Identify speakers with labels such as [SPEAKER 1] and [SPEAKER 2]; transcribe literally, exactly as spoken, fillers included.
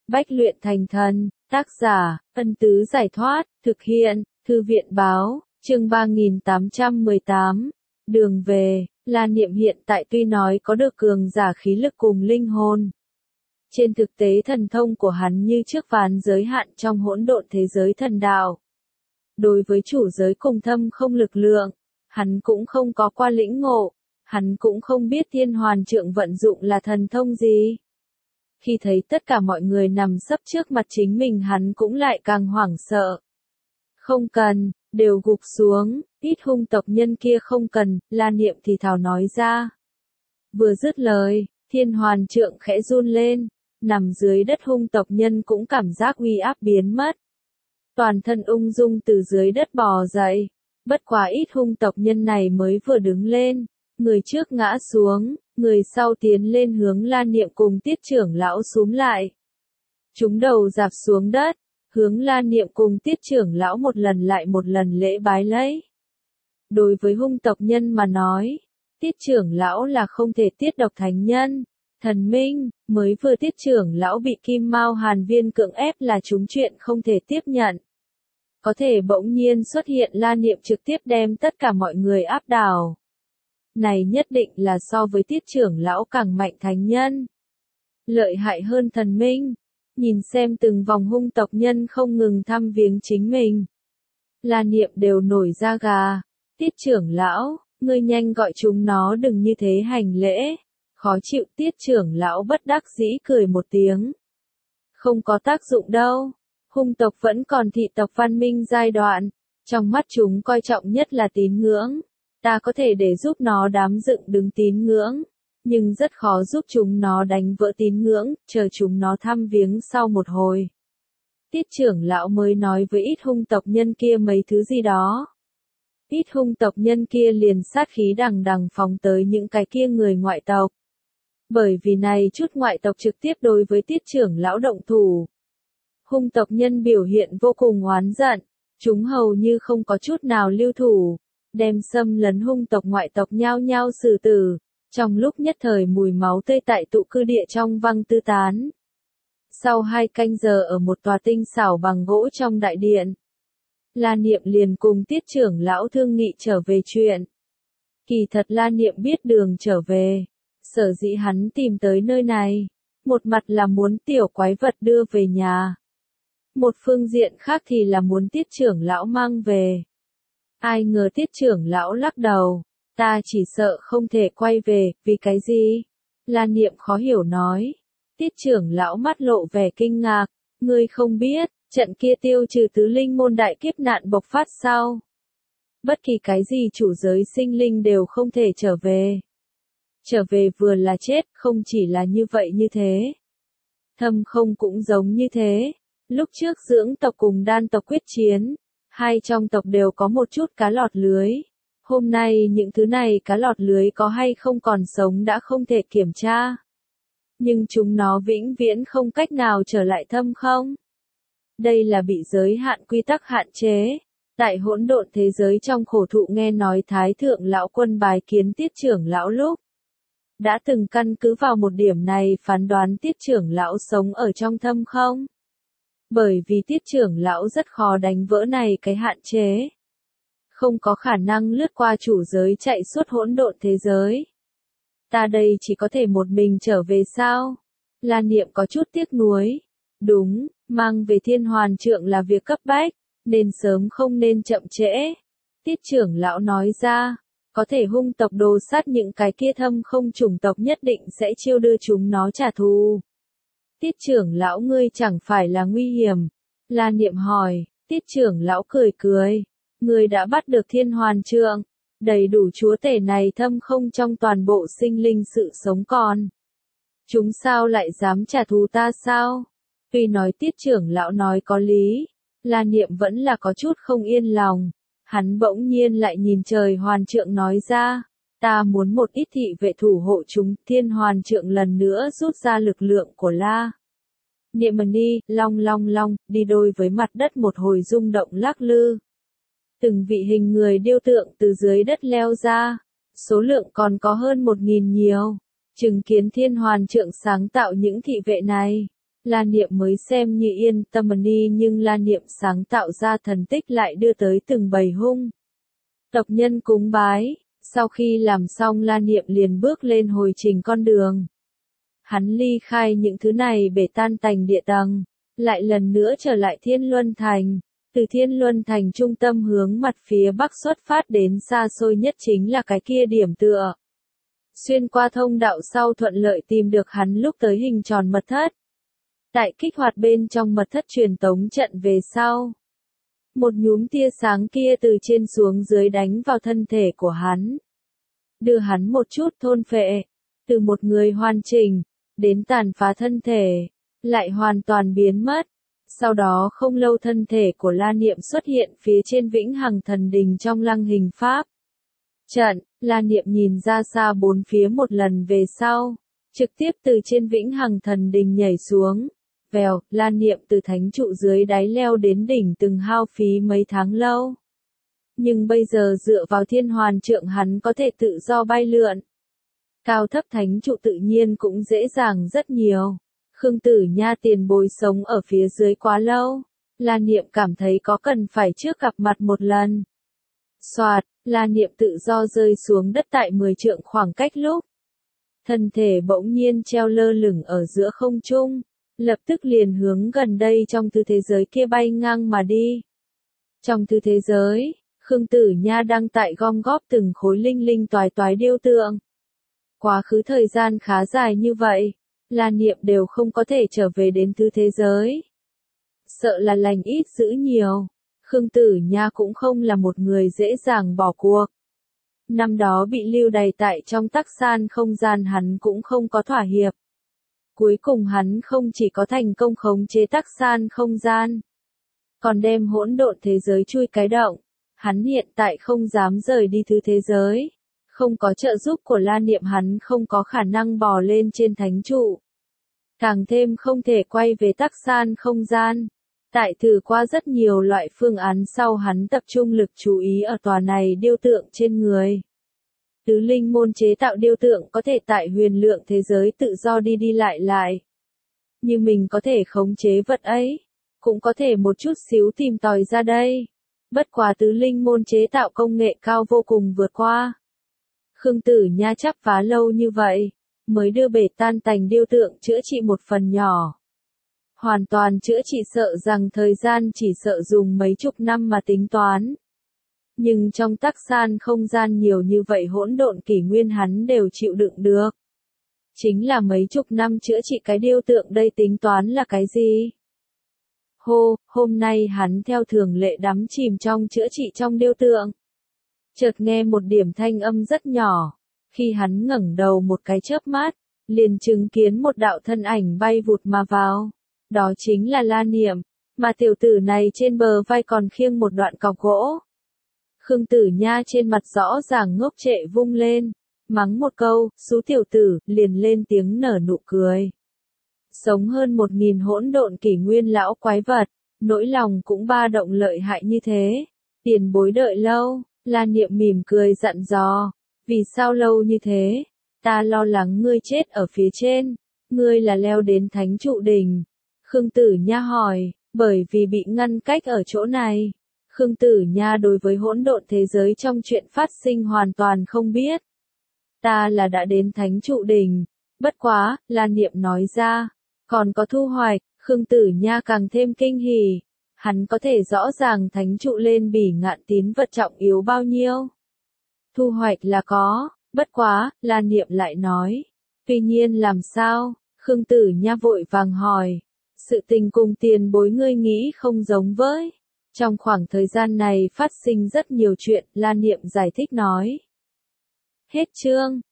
[SPEAKER 1] Bách luyện thành thần, tác giả, Ân Tứ Giải Thoát, thực hiện, Thư viện Báo, chương ba nghìn tám trăm mười tám. Đường về, La Niệm hiện tại tuy nói có được cường giả khí lực cùng linh hồn. Trên thực tế thần thông của hắn như trước ván giới hạn trong hỗn độn thế giới thần đạo. Đối với chủ giới cùng thâm không lực lượng, hắn cũng không có qua lĩnh ngộ, hắn cũng không biết thiên hoàn trượng vận dụng là thần thông gì. Khi thấy tất cả mọi người nằm sấp trước mặt chính mình hắn cũng lại càng hoảng sợ. Không cần, đều gục xuống, ít hung tộc nhân kia không cần, La Niệm thì thào nói ra. Vừa dứt lời, thiên hoàn trượng khẽ run lên, nằm dưới đất hung tộc nhân cũng cảm giác uy áp biến mất. Toàn thân ung dung từ dưới đất bò dậy, bất quá ít hung tộc nhân này mới vừa đứng lên, người trước ngã xuống, người sau tiến lên hướng La Niệm cùng Tiết trưởng lão xúm lại. Chúng đầu dạp xuống đất, hướng La Niệm cùng Tiết trưởng lão một lần lại một lần lễ bái lấy. Đối với hung tộc nhân mà nói, Tiết trưởng lão là không thể tiết độc thánh nhân, thần minh, mới vừa Tiết trưởng lão bị Kim Mao Hàn Viên cưỡng ép là chúng chuyện không thể tiếp nhận. Có thể bỗng nhiên xuất hiện La Niệm trực tiếp đem tất cả mọi người áp đảo. Này nhất định là so với Tiết trưởng lão càng mạnh thánh nhân. Lợi hại hơn thần minh. Nhìn xem từng vòng hung tộc nhân không ngừng thăm viếng chính mình. La Niệm đều nổi da gà. Tiết trưởng lão, ngươi nhanh gọi chúng nó đừng như thế hành lễ. Khó chịu. Tiết trưởng lão bất đắc dĩ cười một tiếng. Không có tác dụng đâu. Hung tộc vẫn còn thị tộc văn minh giai đoạn. Trong mắt chúng coi trọng nhất là tín ngưỡng. Ta có thể để giúp nó đám dựng đứng tín ngưỡng, nhưng rất khó giúp chúng nó đánh vỡ tín ngưỡng, chờ chúng nó thăm viếng sau một hồi. Tiết trưởng lão mới nói với ít hung tộc nhân kia mấy thứ gì đó. Ít hung tộc nhân kia liền sát khí đằng đằng phóng tới những cái kia người ngoại tộc. Bởi vì này chút ngoại tộc trực tiếp đối với tiết trưởng lão động thủ. Hung tộc nhân biểu hiện vô cùng oán giận, chúng hầu như không có chút nào lưu thủ. Đem xâm lấn hung tộc ngoại tộc nhao nhao xử tử, trong lúc nhất thời mùi máu tươi tại tụ cư địa trong văng tư tán. Sau hai canh giờ ở một tòa tinh xảo bằng gỗ trong đại điện, La Niệm liền cùng Tiết trưởng lão thương nghị trở về chuyện. Kỳ thật La Niệm biết đường trở về, sở dĩ hắn tìm tới nơi này, một mặt là muốn tiểu quái vật đưa về nhà. Một phương diện khác thì là muốn Tiết trưởng lão mang về. Ai ngờ Tiết trưởng lão lắc đầu, ta chỉ sợ không thể quay về, vì cái gì? La Niệm khó hiểu nói. Tiết trưởng lão mắt lộ vẻ kinh ngạc, ngươi không biết, trận kia tiêu trừ tứ linh môn đại kiếp nạn bộc phát sao? Bất kỳ cái gì chủ giới sinh linh đều không thể trở về. Trở về vừa là chết, không chỉ là như vậy như thế. Thâm không cũng giống như thế. Lúc trước dưỡng tộc cùng đan tộc quyết chiến. Hai trong tộc đều có một chút cá lọt lưới. Hôm nay những thứ này cá lọt lưới có hay không còn sống đã không thể kiểm tra. Nhưng chúng nó vĩnh viễn không cách nào trở lại thâm không. Đây là bị giới hạn quy tắc hạn chế. Tại hỗn độn thế giới trong khổ thụ nghe nói Thái Thượng Lão Quân bài kiến Tiết trưởng lão lúc. Đã từng căn cứ vào một điểm này phán đoán Tiết trưởng lão sống ở trong thâm không. Bởi vì Tiết trưởng lão rất khó đánh vỡ này cái hạn chế. Không có khả năng lướt qua chủ giới chạy suốt hỗn độn thế giới. Ta đây chỉ có thể một mình trở về sao? La Niệm có chút tiếc nuối. Đúng, mang về thiên hoàn trượng là việc cấp bách, nên sớm không nên chậm trễ. Tiết trưởng lão nói ra, có thể hung tộc đồ sát những cái kia thâm không chủng tộc nhất định sẽ chiêu đưa chúng nó trả thù. Tiết trưởng lão ngươi chẳng phải là nguy hiểm. La Niệm hỏi, Tiết trưởng lão cười cười. Ngươi đã bắt được thiên hoàn trượng, đầy đủ chúa tể này thâm không trong toàn bộ sinh linh sự sống còn. Chúng sao lại dám trả thù ta sao? Tuy nói Tiết trưởng lão nói có lý, La Niệm vẫn là có chút không yên lòng. Hắn bỗng nhiên lại nhìn trời hoàn trượng nói ra. Ta muốn một ít thị vệ thủ hộ chúng. Thiên hoàn trượng lần nữa rút ra lực lượng của La Niệm Ni, long long long, đi đôi với mặt đất một hồi rung động lắc lư. Từng vị hình người điêu tượng từ dưới đất leo ra, số lượng còn có hơn một nghìn nhiều. Chứng kiến thiên hoàn trượng sáng tạo những thị vệ này, La Niệm mới xem như yên tâm đi, nhưng La Niệm sáng tạo ra thần tích lại đưa tới từng bầy hung tộc nhân cúng bái. Sau khi làm xong, La Niệm liền bước lên hồi trình con đường. Hắn ly khai những thứ này bể tan tành địa tầng, lại lần nữa trở lại Thiên Luân Thành. Từ Thiên Luân Thành trung tâm hướng mặt phía bắc xuất phát đến xa xôi nhất chính là cái kia điểm tựa. Xuyên qua thông đạo sau thuận lợi tìm được hắn lúc tới hình tròn mật thất. Tại kích hoạt bên trong mật thất truyền tống trận về sau, một nhúm tia sáng kia từ trên xuống dưới đánh vào thân thể của hắn, đưa hắn một chút thôn phệ, từ một người hoàn chỉnh, đến tàn phá thân thể, lại hoàn toàn biến mất. Sau đó không lâu thân thể của La Niệm xuất hiện phía trên Vĩnh Hằng Thần Đình trong Lăng Hình Pháp trận. La Niệm nhìn ra xa bốn phía một lần về sau, trực tiếp từ trên Vĩnh Hằng Thần Đình nhảy xuống. Vèo, La Niệm từ thánh trụ dưới đáy leo đến đỉnh từng hao phí mấy tháng lâu. Nhưng bây giờ dựa vào Thiên Hoàn Trượng hắn có thể tự do bay lượn. Cao thấp thánh trụ tự nhiên cũng dễ dàng rất nhiều. Khương Tử Nha tiền bối sống ở phía dưới quá lâu. La Niệm cảm thấy có cần phải trước gặp mặt một lần. Soạt, La Niệm tự do rơi xuống đất tại mười trượng khoảng cách lúc. Thân thể bỗng nhiên treo lơ lửng ở giữa không trung, lập tức liền hướng gần đây trong thứ thế giới kia bay ngang mà đi. Trong thứ thế giới, Khương Tử Nha đang tại gom góp từng khối linh linh toái toái điêu tượng. Quá khứ thời gian khá dài như vậy, La Niệm đều không có thể trở về đến thứ thế giới. Sợ là lành ít dữ nhiều, Khương Tử Nha cũng không là một người dễ dàng bỏ cuộc. Năm đó bị lưu đày tại trong tắc san không gian hắn cũng không có thỏa hiệp. Cuối cùng hắn không chỉ có thành công khống chế tắc san không gian, còn đem hỗn độn thế giới chui cái động. Hắn hiện tại không dám rời đi thứ thế giới. Không có trợ giúp của La Niệm hắn không có khả năng bò lên trên thánh trụ. Càng thêm không thể quay về tắc san không gian. Tại thử qua rất nhiều loại phương án sau hắn tập trung lực chú ý ở tòa này điêu tượng trên người. Tứ linh môn chế tạo điêu tượng có thể tại huyền lượng thế giới tự do đi đi lại lại. Như mình có thể khống chế vật ấy, cũng có thể một chút xíu tìm tòi ra đây. Bất quá tứ linh môn chế tạo công nghệ cao vô cùng vượt qua. Khương Tử Nha chắp phá lâu như vậy, mới đưa bể tan tành điêu tượng chữa trị một phần nhỏ. Hoàn toàn chữa trị sợ rằng thời gian chỉ sợ dùng mấy chục năm mà tính toán. Nhưng trong tắc san không gian nhiều như vậy hỗn độn kỷ nguyên hắn đều chịu đựng được. Chính là mấy chục năm chữa trị cái điêu tượng đây tính toán là cái gì? Hô, hôm nay hắn theo thường lệ đắm chìm trong chữa trị trong điêu tượng. Chợt nghe một điểm thanh âm rất nhỏ, khi hắn ngẩng đầu một cái chớp mắt, liền chứng kiến một đạo thân ảnh bay vụt mà vào. Đó chính là La Niệm, mà tiểu tử này trên bờ vai còn khiêng một đoạn cọc gỗ. Khương Tử Nha trên mặt rõ ràng ngốc trệ vung lên, mắng một câu, xú tiểu tử, liền lên tiếng nở nụ cười. Sống hơn một nghìn hỗn độn kỷ nguyên lão quái vật, nỗi lòng cũng ba động lợi hại như thế. Tiền bối đợi lâu, La Niệm mỉm cười dặn dò, vì sao lâu như thế? Ta lo lắng ngươi chết ở phía trên, ngươi là leo đến thánh trụ đỉnh. Khương Tử Nha hỏi, bởi vì bị ngăn cách ở chỗ này. Khương Tử Nha đối với hỗn độn thế giới trong chuyện phát sinh hoàn toàn không biết. Ta là đã đến thánh trụ đỉnh, bất quá, La Niệm nói ra, còn có thu hoạch. Khương Tử Nha càng thêm kinh hỉ, hắn có thể rõ ràng thánh trụ lên bỉ ngạn tín vật trọng yếu bao nhiêu. Thu hoạch là có, bất quá, La Niệm lại nói, tuy nhiên làm sao? Khương Tử Nha vội vàng hỏi, sự tình cùng tiền bối ngươi nghĩ không giống với. Trong khoảng thời gian này phát sinh rất nhiều chuyện, La Niệm giải thích nói. Hết chương.